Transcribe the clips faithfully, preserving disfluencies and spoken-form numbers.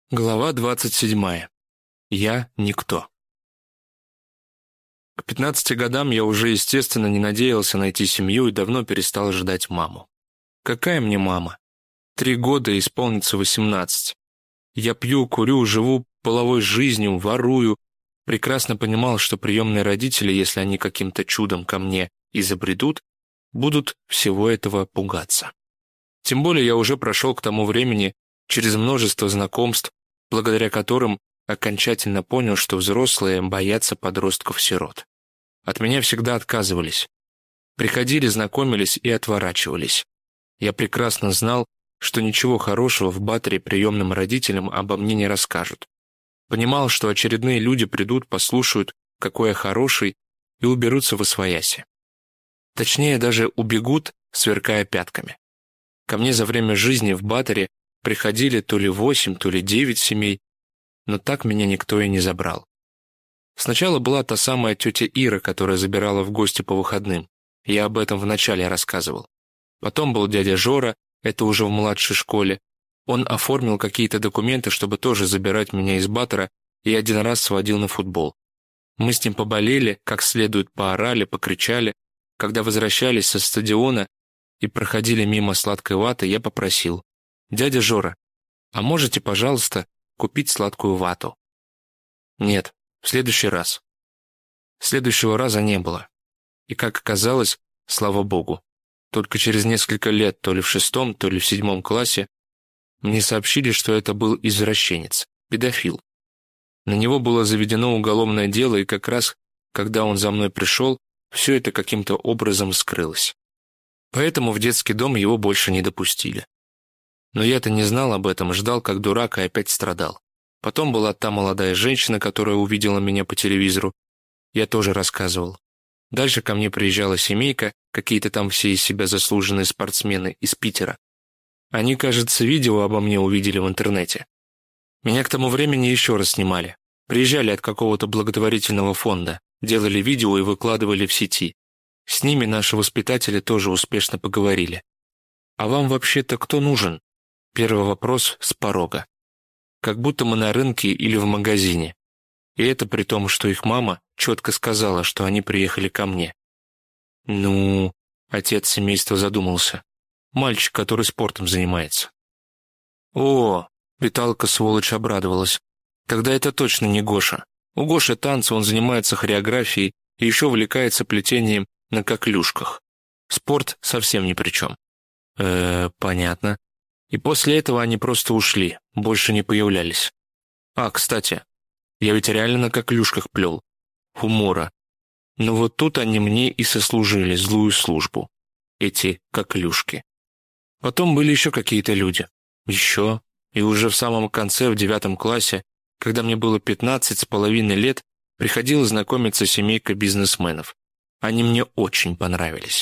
Глава двадцать седьмая. Я никто. К пятнадцати годам я уже, естественно, не надеялся найти семью и давно перестал ждать маму. Какая мне мама? Три года и исполнится восемнадцать. Я пью, курю, живу половой жизнью, ворую. Прекрасно понимал, что приемные родители, если они каким-то чудом ко мне и забредут, будут всего этого пугаться. Тем более я уже прошел к тому времени через множество знакомств, благодаря которым окончательно понял, что взрослые боятся подростков-сирот. От меня всегда отказывались. Приходили, знакомились и отворачивались. Я прекрасно знал, что ничего хорошего в Баттере приемным родителям обо мне не расскажут. Понимал, что очередные люди придут, послушают, какой я хороший, и уберутся восвояси. Точнее, даже убегут, сверкая пятками. Ко мне за время жизни в Баттере приходили то ли восемь, то ли девять семей, но так меня никто и не забрал. Сначала была та самая тетя Ира, которая забирала в гости по выходным. Я об этом вначале рассказывал. Потом был дядя Жора, это уже в младшей школе. Он оформил какие-то документы, чтобы тоже забирать меня из Баттера, и один раз сводил на футбол. Мы с ним поболели, как следует поорали, покричали. Когда возвращались со стадиона и проходили мимо сладкой ваты, я попросил: «Дядя Жора, а можете, пожалуйста, купить сладкую вату?» Нет, в следующий раз. Следующего раза не было. И, как оказалось, слава богу, только через несколько лет, то ли в шестом, то ли в седьмом классе, мне сообщили, что это был извращенец, педофил. На него было заведено уголовное дело, и как раз, когда он за мной пришел, все это каким-то образом скрылось. Поэтому в детский дом его больше не допустили. Но я-то не знал об этом, ждал как дурак и опять страдал. Потом была та молодая женщина, которая увидела меня по телевизору. Я тоже рассказывал. Дальше ко мне приезжала семейка, какие-то там все из себя заслуженные спортсмены из Питера. Они, кажется, видео обо мне увидели в интернете. Меня к тому времени еще раз снимали. Приезжали от какого-то благотворительного фонда, делали видео и выкладывали в сети. С ними наши воспитатели тоже успешно поговорили. «А вам вообще-то кто нужен?» Первый вопрос с порога. Как будто мы на рынке или в магазине. И это при том, что их мама четко сказала, что они приехали ко мне. «Ну...» — отец семейства задумался. «Мальчик, который спортом занимается». «О!» — Виталка, сволочь, обрадовалась. «Тогда это точно не Гоша. У Гоши танцы, он занимается хореографией и еще увлекается плетением на коклюшках. Спорт совсем ни при чем». «Э-э, понятно». И после этого они просто ушли, больше не появлялись. А, кстати, я ведь реально на коклюшках плел. Умора. Но вот тут они мне и сослужили злую службу. Эти коклюшки. Потом были еще какие-то люди. Еще. И уже в самом конце, в девятом классе, когда мне было пятнадцать с половиной лет, приходила знакомиться семейка бизнесменов. Они мне очень понравились.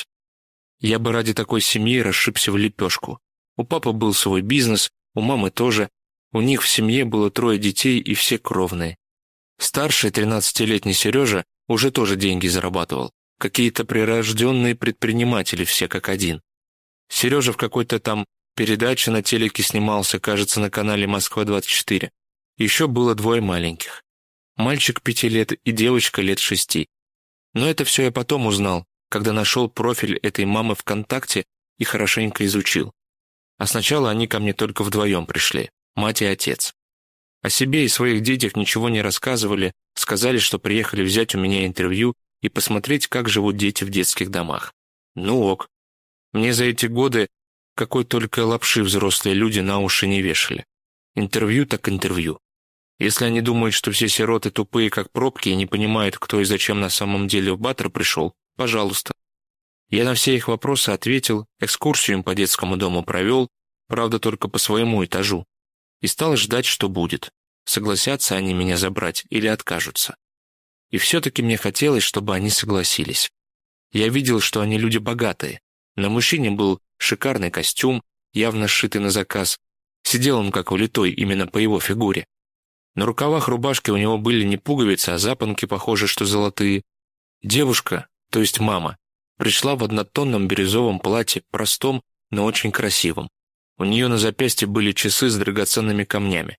Я бы ради такой семьи расшибся в лепешку. У папы был свой бизнес, у мамы тоже. У них в семье было трое детей и все кровные. Старший, тринадцатилетний Сережа, уже тоже деньги зарабатывал. Какие-то прирожденные предприниматели, все как один. Сережа в какой-то там передаче на телеке снимался, кажется, на канале Москва двадцать четыре. Еще было двое маленьких. Мальчик пяти лет и девочка лет шести. Но это все я потом узнал, когда нашел профиль этой мамы ВКонтакте и хорошенько изучил. А сначала они ко мне только вдвоем пришли, мать и отец. О себе и своих детях ничего не рассказывали, сказали, что приехали взять у меня интервью и посмотреть, как живут дети в детских домах. Ну ок. Мне за эти годы какой только лапши взрослые люди на уши не вешали. Интервью так интервью. Если они думают, что все сироты тупые, как пробки, и не понимают, кто и зачем на самом деле в Баттер пришел, пожалуйста. Я на все их вопросы ответил, экскурсию им по детскому дому провел, правда, только по своему этажу, и стал ждать, что будет. Согласятся они меня забрать или откажутся. И все-таки мне хотелось, чтобы они согласились. Я видел, что они люди богатые. На мужчине был шикарный костюм, явно сшитый на заказ. Сидел он как влитой именно по его фигуре. На рукавах рубашки у него были не пуговицы, а запонки, похоже, что золотые. Девушка, то есть мама, пришла в однотонном бирюзовом платье, простом, но очень красивом. У нее на запястье были часы с драгоценными камнями.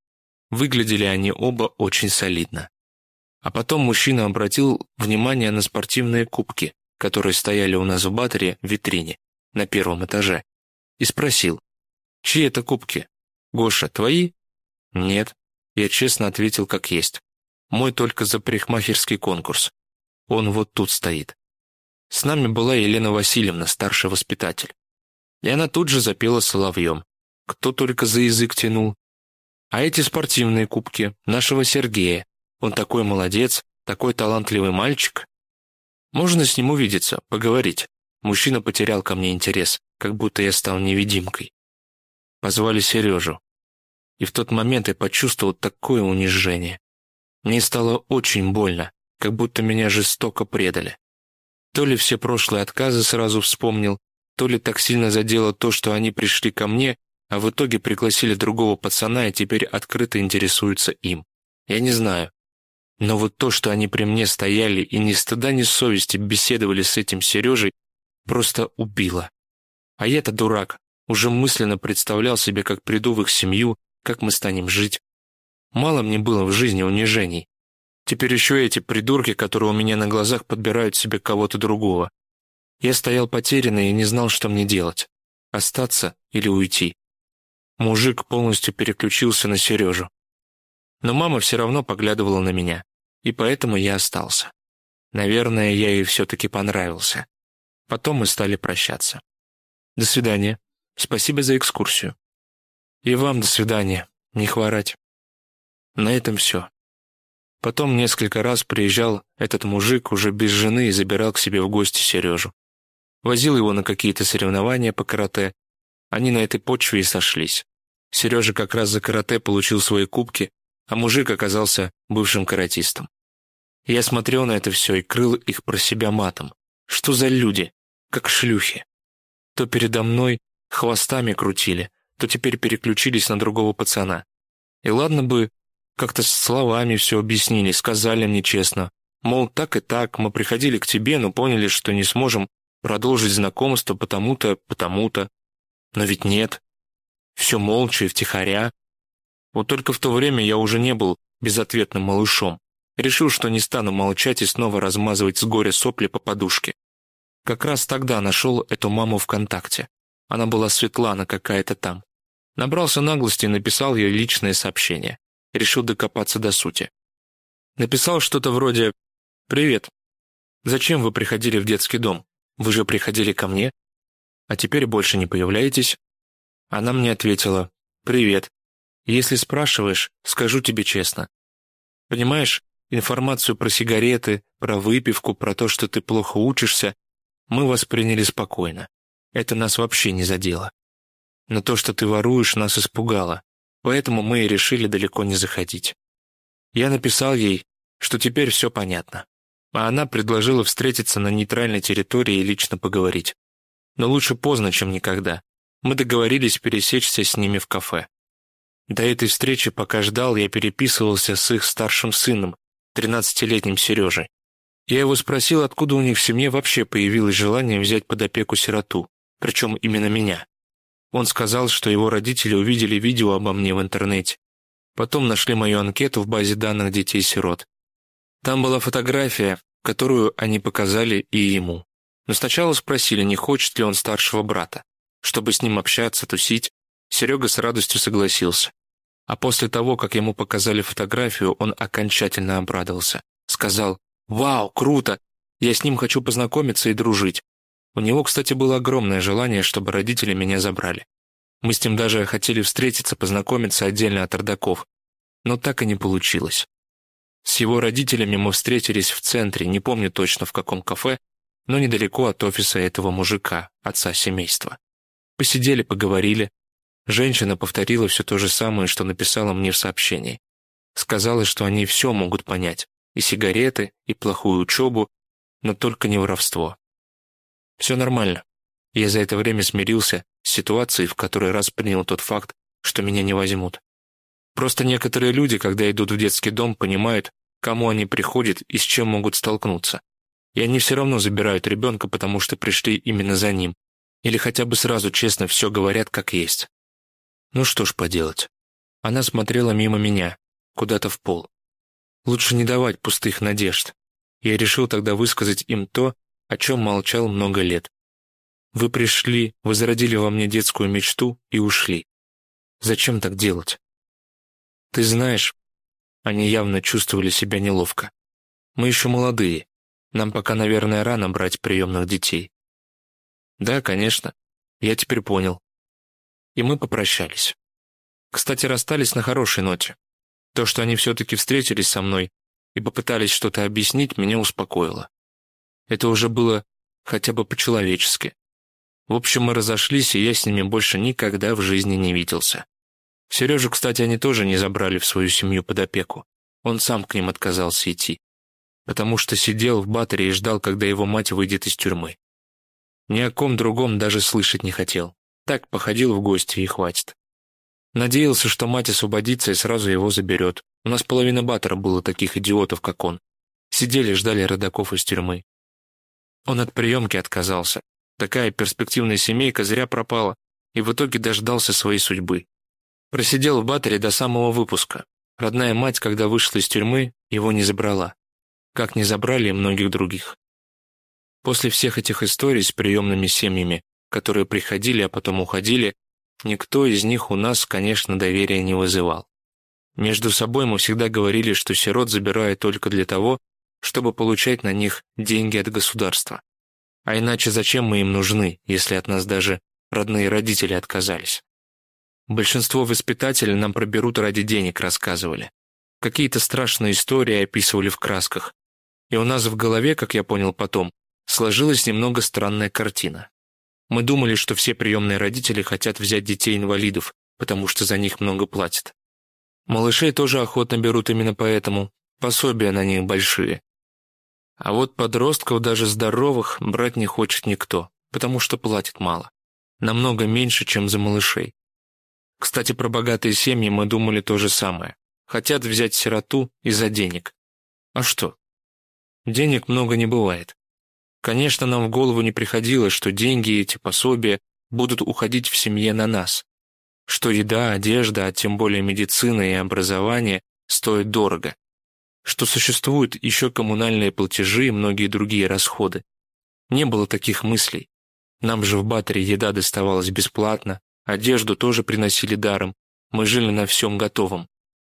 Выглядели они оба очень солидно. А потом мужчина обратил внимание на спортивные кубки, которые стояли у нас в батаре в витрине на первом этаже, и спросил: «Чьи это кубки? Гоша, твои?» «Нет», — я честно ответил как есть. «Мой только за парикмахерский конкурс. Он вот тут стоит». С нами была Елена Васильевна, старший воспитатель. И она тут же запела соловьем. Кто только за язык тянул. «А эти спортивные кубки нашего Сергея. Он такой молодец, такой талантливый мальчик. Можно с ним увидеться, поговорить?» Мужчина потерял ко мне интерес, как будто я стал невидимкой. Позвали Сережу. И в тот момент я почувствовал такое унижение. Мне стало очень больно, как будто меня жестоко предали. То ли все прошлые отказы сразу вспомнил, то ли так сильно задело то, что они пришли ко мне, а в итоге пригласили другого пацана и теперь открыто интересуются им. Я не знаю. Но вот то, что они при мне стояли и ни стыда, ни совести беседовали с этим Сережей, просто убило. А я-то дурак, уже мысленно представлял себе, как приду в их семью, как мы станем жить. Мало мне было в жизни унижений. Теперь еще эти придурки, которые у меня на глазах подбирают себе кого-то другого. Я стоял потерянный и не знал, что мне делать. Остаться или уйти. Мужик полностью переключился на Сережу. Но мама все равно поглядывала на меня, и поэтому я остался. Наверное, я ей все-таки понравился. Потом мы стали прощаться. До свидания. Спасибо за экскурсию. И вам до свидания. Не хворать. На этом все. Потом несколько раз приезжал этот мужик уже без жены и забирал к себе в гости Сережу. Возил его на какие-то соревнования по карате. Они на этой почве и сошлись. Сережа как раз за карате получил свои кубки, а мужик оказался бывшим каратистом. Я смотрел на это все и крыл их про себя матом. Что за люди? Как шлюхи. То передо мной хвостами крутили, то теперь переключились на другого пацана. И ладно бы как-то с словами все объяснили, сказали мне честно. Мол, так и так, мы приходили к тебе, но поняли, что не сможем продолжить знакомство потому-то, потому-то. Но ведь нет. Все молча и втихаря. Вот только в то время я уже не был безответным малышом. Решил, что не стану молчать и снова размазывать с горя сопли по подушке. Как раз тогда нашел эту маму ВКонтакте. Она была Светлана какая-то там. Набрался наглости и написал ей личное сообщение. Решил докопаться до сути. Написал что-то вроде: «Привет. Зачем вы приходили в детский дом? Вы же приходили ко мне. А теперь больше не появляетесь?» Она мне ответила: «Привет. Если спрашиваешь, скажу тебе честно. Понимаешь, информацию про сигареты, про выпивку, про то, что ты плохо учишься, мы восприняли спокойно. Это нас вообще не задело. Но то, что ты воруешь, нас испугало, поэтому мы и решили далеко не заходить». Я написал ей, что теперь все понятно. А она предложила встретиться на нейтральной территории и лично поговорить. Но лучше поздно, чем никогда. Мы договорились пересечься с ними в кафе. До этой встречи, пока ждал, я переписывался с их старшим сыном, тринадцатилетним Сережей. Я его спросил, откуда у них в семье вообще появилось желание взять под опеку сироту, причем именно меня. Он сказал, что его родители увидели видео обо мне в интернете. Потом нашли мою анкету в базе данных детей-сирот. Там была фотография, которую они показали и ему. Но сначала спросили, не хочет ли он старшего брата, чтобы с ним общаться, тусить. Серега с радостью согласился. А после того, как ему показали фотографию, он окончательно обрадовался. Сказал: «Вау, круто! Я с ним хочу познакомиться и дружить». У него, кстати, было огромное желание, чтобы родители меня забрали. Мы с ним даже хотели встретиться, познакомиться отдельно от родаков. Но так и не получилось. С его родителями мы встретились в центре, не помню точно в каком кафе, но недалеко от офиса этого мужика, отца семейства. Посидели, поговорили. Женщина повторила все то же самое, что написала мне в сообщении. Сказала, что они все могут понять. И сигареты, и плохую учебу, но только не воровство. Все нормально. Я за это время смирился с ситуацией, в который раз принял тот факт, что меня не возьмут. Просто некоторые люди, когда идут в детский дом, понимают, к кому они приходят и с чем могут столкнуться. И они все равно забирают ребенка, потому что пришли именно за ним. Или хотя бы сразу честно все говорят как есть. Ну что ж поделать. Она смотрела мимо меня, куда-то в пол. Лучше не давать пустых надежд. Я решил тогда высказать им то, о чем молчал много лет. Вы пришли, возродили во мне детскую мечту и ушли. Зачем так делать? Ты знаешь, они явно чувствовали себя неловко. Мы еще молодые. Нам пока, наверное, рано брать приемных детей. Да, конечно. Я теперь понял. И мы попрощались. Кстати, расстались на хорошей ноте. То, что они все-таки встретились со мной и попытались что-то объяснить, меня успокоило. Это уже было хотя бы по-человечески. В общем, мы разошлись, и я с ними больше никогда в жизни не виделся. Сережу, кстати, они тоже не забрали в свою семью под опеку. Он сам к ним отказался идти, потому что сидел в батаре и ждал, когда его мать выйдет из тюрьмы. Ни о ком другом даже слышать не хотел. Так походил в гости и хватит. Надеялся, что мать освободится и сразу его заберет. У нас половина батора было таких идиотов, как он. Сидели, ждали родаков из тюрьмы. Он от приемки отказался. Такая перспективная семейка зря пропала, и в итоге дождался своей судьбы. Просидел в батаре до самого выпуска. Родная мать, когда вышла из тюрьмы, его не забрала. Как не забрали и многих других. После всех этих историй с приемными семьями, которые приходили, а потом уходили, никто из них у нас, конечно, доверия не вызывал. Между собой мы всегда говорили, что сирот забирают только для того, чтобы получать на них деньги от государства. А иначе зачем мы им нужны, если от нас даже родные родители отказались? Большинство воспитателей нам про берут ради денег рассказывали. Какие-то страшные истории описывали в красках. И у нас в голове, как я понял потом, сложилась немного странная картина. Мы думали, что все приемные родители хотят взять детей-инвалидов, потому что за них много платят. Малышей тоже охотно берут именно поэтому, пособия на них большие. А вот подростков, даже здоровых, брать не хочет никто, потому что платит мало. Намного меньше, чем за малышей. Кстати, про богатые семьи мы думали то же самое. Хотят взять сироту из-за денег. А что? Денег много не бывает. Конечно, нам в голову не приходило, что деньги и эти пособия будут уходить в семье на нас. Что еда, одежда, а тем более медицина и образование стоят дорого. Что существуют еще коммунальные платежи и многие другие расходы. Не было таких мыслей. Нам же в батаре еда доставалась бесплатно, одежду тоже приносили даром, мы жили на всем готовом.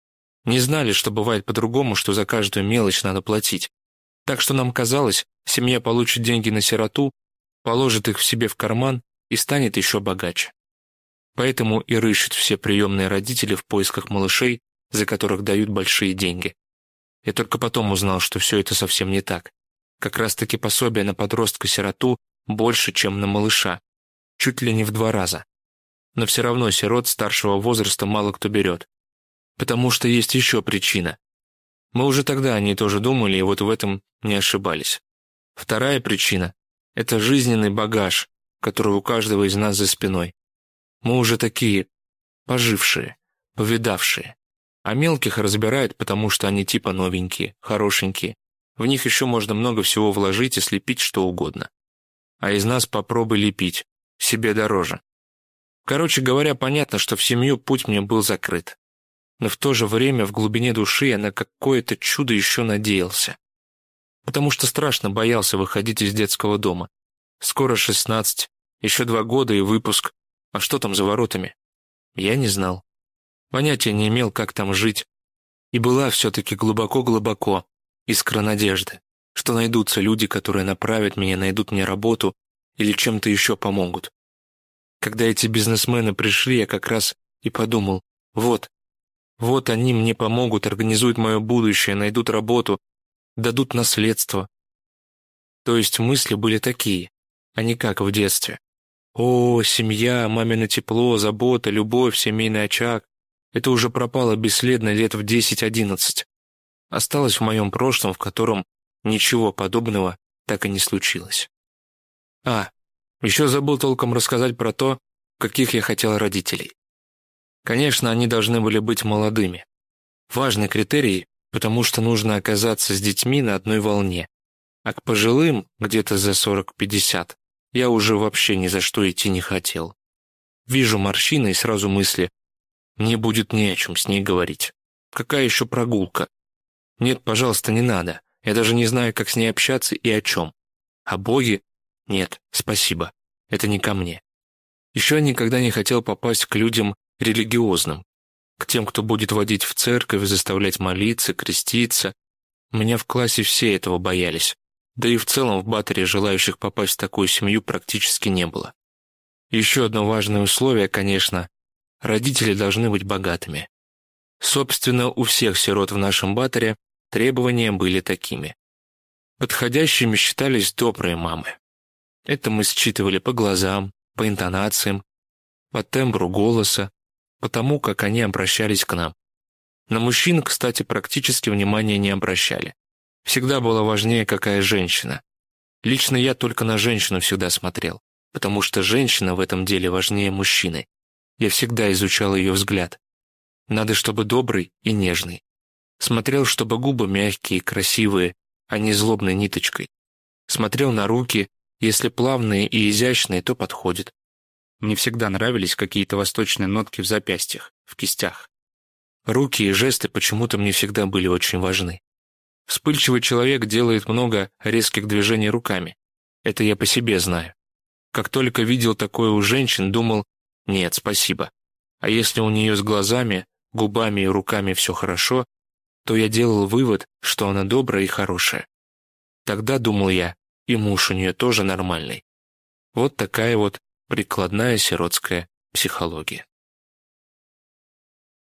Не знали, что бывает по-другому, что за каждую мелочь надо платить. Так что нам казалось, семья получит деньги на сироту, положит их в себе в карман и станет еще богаче. Поэтому и рыщут все приемные родители в поисках малышей, за которых дают большие деньги. Я только потом узнал, что все это совсем не так. Как раз-таки пособие на подростка-сироту больше, чем на малыша. Чуть ли не в два раза. Но все равно сирот старшего возраста мало кто берет. Потому что есть еще причина. Мы уже тогда о ней тоже думали, и вот в этом не ошибались. Вторая причина – это жизненный багаж, который у каждого из нас за спиной. Мы уже такие пожившие, повидавшие. А мелких разбирают, потому что они типа новенькие, хорошенькие. В них еще можно много всего вложить и слепить что угодно. А из нас попробуй лепить, себе дороже. Короче говоря, понятно, что в семью путь мне был закрыт. Но в то же время в глубине души я на какое-то чудо еще надеялся. Потому что страшно боялся выходить из детского дома. Скоро шестнадцать, еще два года и выпуск. А что там за воротами? Я не знал. Понятия не имел, как там жить. И была все-таки глубоко-глубоко искра надежды, что найдутся люди, которые направят меня, найдут мне работу или чем-то еще помогут. Когда эти бизнесмены пришли, я как раз и подумал, вот, вот они мне помогут, организуют мое будущее, найдут работу, дадут наследство. То есть мысли были такие, а не как в детстве. О, семья, мамино тепло, забота, любовь, семейный очаг. Это уже пропало бесследно лет в десять-одиннадцать. Осталось в моем прошлом, в котором ничего подобного так и не случилось. А, еще забыл толком рассказать про то, каких я хотел родителей. Конечно, они должны были быть молодыми. Важный критерий, потому что нужно оказаться с детьми на одной волне. А к пожилым, где-то за сорок-пятьдесят, я уже вообще ни за что идти не хотел. Вижу морщины и сразу мысли, мне будет не о чем с ней говорить. Какая еще прогулка? Нет, пожалуйста, не надо. Я даже не знаю, как с ней общаться и о чем. О Боге? Нет, спасибо. Это не ко мне. Еще я никогда не хотел попасть к людям религиозным, к тем, кто будет водить в церковь, заставлять молиться, креститься. У меня в классе все этого боялись. Да и в целом в Баторе желающих попасть в такую семью практически не было. Еще одно важное условие, конечно, родители должны быть богатыми. Собственно, у всех сирот в нашем Баторе требования были такими. Подходящими считались добрые мамы. Это мы считывали по глазам, по интонациям, по тембру голоса, по тому, как они обращались к нам. На мужчин, кстати, практически внимания не обращали. Всегда было важнее, какая женщина. Лично я только на женщину всегда смотрел, потому что женщина в этом деле важнее мужчины. Я всегда изучал ее взгляд. Надо, чтобы добрый и нежный. Смотрел, чтобы губы мягкие, красивые, а не злобной ниточкой. Смотрел на руки, если плавные и изящные, то подходит. Мне всегда нравились какие-то восточные нотки в запястьях, в кистях. Руки и жесты почему-то мне всегда были очень важны. Вспыльчивый человек делает много резких движений руками. Это я по себе знаю. Как только видел такое у женщин, думал: нет, спасибо. А если у нее с глазами, губами и руками все хорошо, то я делал вывод, что она добрая и хорошая. Тогда, думал я, и муж у нее тоже нормальный. Вот такая вот прикладная сиротская психология.